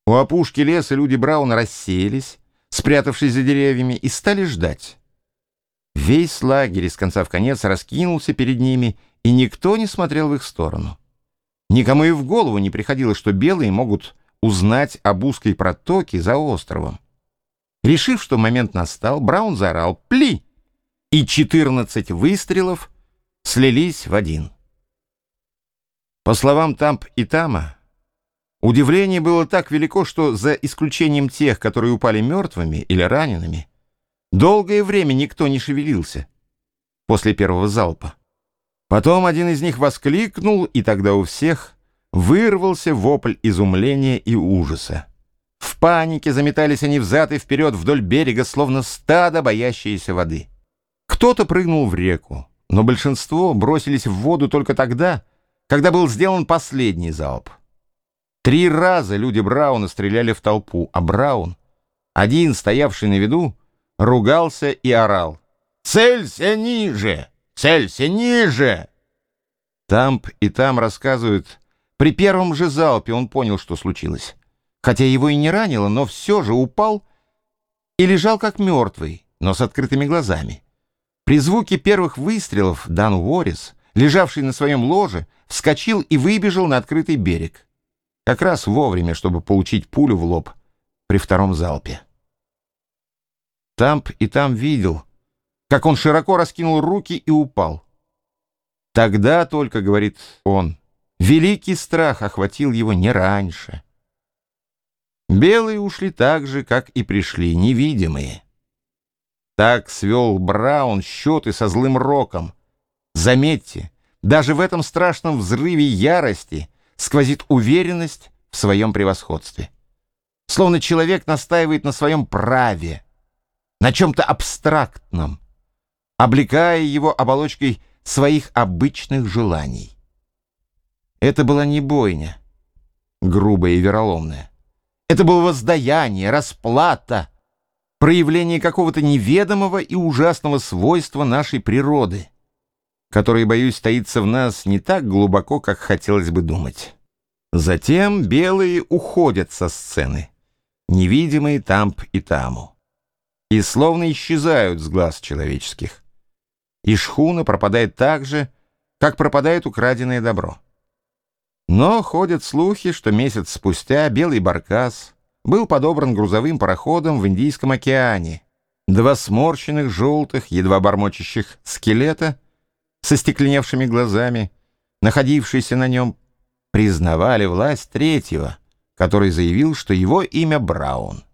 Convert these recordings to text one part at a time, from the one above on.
У опушки леса люди Брауна рассеялись, спрятавшись за деревьями, и стали ждать. Весь лагерь из конца в конец раскинулся перед ними, и никто не смотрел в их сторону. Никому и в голову не приходило, что белые могут узнать об узкой протоке за островом. Решив, что момент настал, Браун заорал «Пли!», и 14 выстрелов слились в один. По словам Тамп и Тама, удивление было так велико, что, за исключением тех, которые упали мертвыми или ранеными, долгое время никто не шевелился после первого залпа. Потом один из них воскликнул, и тогда у всех вырвался вопль изумления и ужаса. В панике заметались они взад и вперед вдоль берега, словно стадо, боящееся воды. Кто-то прыгнул в реку, но большинство бросились в воду только тогда, когда был сделан последний залп. 3 раза люди Брауна стреляли в толпу, а Браун, один стоявший на виду, ругался и орал: «Целься ниже! Целься ниже!» Тамп и Там рассказывают, при первом же залпе он понял, что случилось. Хотя его и не ранило, но все же упал и лежал как мертвый, но с открытыми глазами. При звуке первых выстрелов Дан Уоррис, лежавший на своем ложе, вскочил и выбежал на открытый берег. Как раз вовремя, чтобы получить пулю в лоб при втором залпе. Тамп и Там видел, как он широко раскинул руки и упал. Тогда только, говорит он, великий страх охватил его не раньше. Белые ушли так же, как и пришли, невидимые. Так свел Браун счеты со злым роком. Заметьте, даже в этом страшном взрыве ярости сквозит уверенность в своем превосходстве. Словно человек настаивает на своем праве, на чем-то абстрактном, облекая его оболочкой своих обычных желаний. Это была не бойня, грубая и вероломная. Это было воздаяние, расплата, проявление какого-то неведомого и ужасного свойства нашей природы, которое, боюсь, таится в нас не так глубоко, как хотелось бы думать. Затем белые уходят со сцены, невидимые Тамп и Таму, и словно исчезают с глаз человеческих. И шхуна пропадает так же, как пропадает украденное добро. Но ходят слухи, что месяц спустя белый баркас был подобран грузовым пароходом в Индийском океане. 2 сморщенных, желтых, едва бормочущих скелета со стекленевшими глазами, находившиеся на нем, признавали власть третьего, который заявил, что его имя Браун.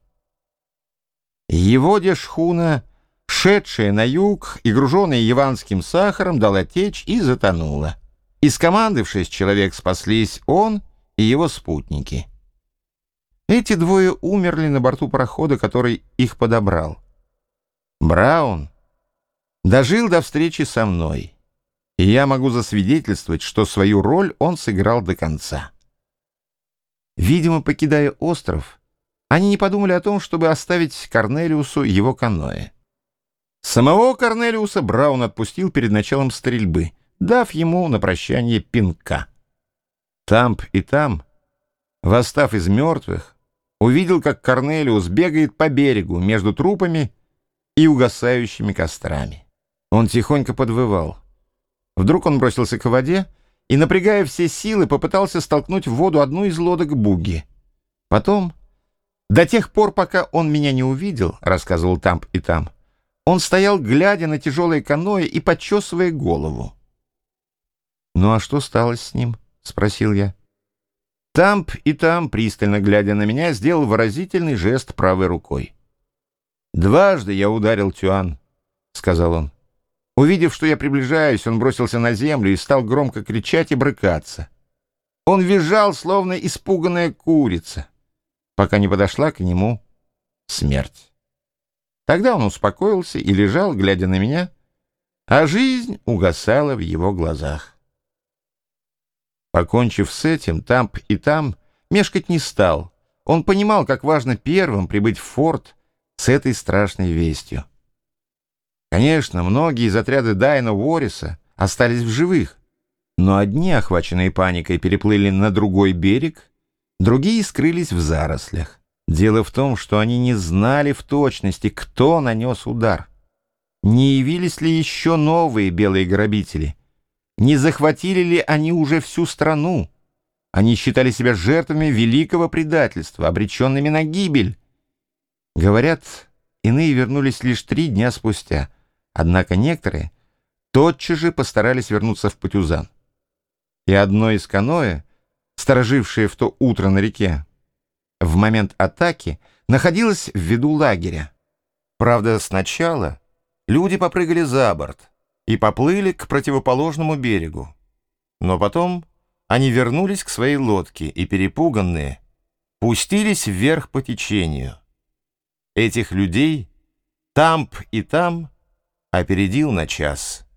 Его шхуна, шедшая на юг и груженная яванским сахаром, дала течь и затонула. Из команды в 6 человек спаслись он и его спутники. Эти 2 умерли на борту парохода, который их подобрал. Браун дожил до встречи со мной, и я могу засвидетельствовать, что свою роль он сыграл до конца. Видимо, покидая остров, они не подумали о том, чтобы оставить Корнелиусу его каноэ. Самого Корнелиуса Браун отпустил перед началом стрельбы, дав ему на прощание пинка. Тамп и Там, восстав из мертвых, увидел, как Корнелиус бегает по берегу между трупами и угасающими кострами. Он тихонько подвывал. Вдруг он бросился к воде и, напрягая все силы, попытался столкнуть в воду одну из лодок бугги. Потом, до тех пор, пока он меня не увидел, рассказывал Тамп и Там, он стоял, глядя на тяжелое каноэ и почесывая голову. «Ну а что стало с ним?» — спросил я. Тамп и Там, пристально глядя на меня, сделал выразительный жест правой рукой. «Дважды я ударил Тюан», — сказал он. Увидев, что я приближаюсь, он бросился на землю и стал громко кричать и брыкаться. Он визжал, словно испуганная курица, пока не подошла к нему смерть. Тогда он успокоился и лежал, глядя на меня, а жизнь угасала в его глазах. Покончив с этим, Тамп и Там мешкать не стал. Он понимал, как важно первым прибыть в форт с этой страшной вестью. Конечно, многие из отряда Дайна Уорриса остались в живых, но одни, охваченные паникой, переплыли на другой берег, Другие скрылись в зарослях. Дело в том, что они не знали в точности, кто нанес удар. Не явились ли еще новые белые грабители? Не захватили ли они уже всю страну? Они считали себя жертвами великого предательства, обреченными на гибель. Говорят, иные вернулись лишь 3 дня спустя, однако некоторые тотчас же постарались вернуться в Патюзан. И одно из каноэ, сторожившее в то утро на реке, в момент атаки находилось в виду лагеря. Правда, сначала люди попрыгали за борт и поплыли к противоположному берегу. Но потом они вернулись к своей лодке и, перепуганные, пустились вверх по течению. Этих людей Тамп и там опередил на час.